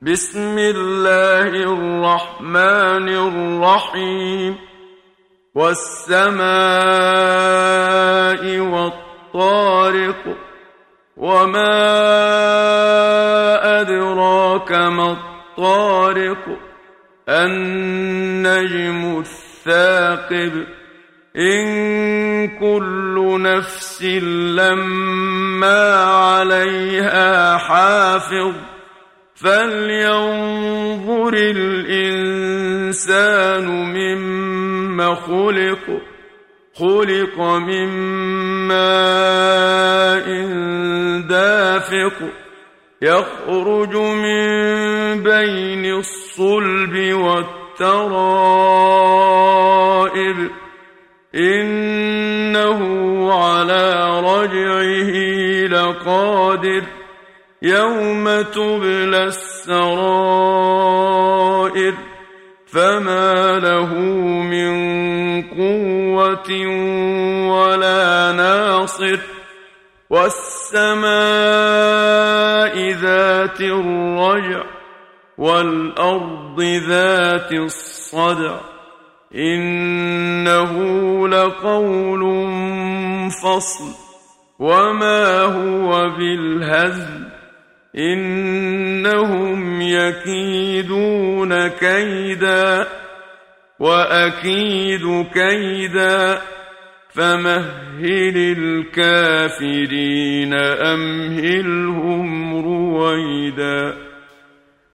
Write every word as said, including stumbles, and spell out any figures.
بسم الله الرحمن الرحيم والسماء والطارق وما أدراك ما الطارق النجم الثاقب إن كل نفس لما عليها حافظ فلينظر الإنسان مما خلق خلق من ماء دافق يخرج من بين الصلب والترائب إنه على رجعه لقادر يوم تبلى السرائر فما له من قوة ولا ناصر والسماء ذات الرجع والأرض ذات الصدع إنه لقول فصل وما هو بالهزل إنهم يكيدون كيدا وأكيد كيدا فمهل الكافرين أمهلهم رويدا.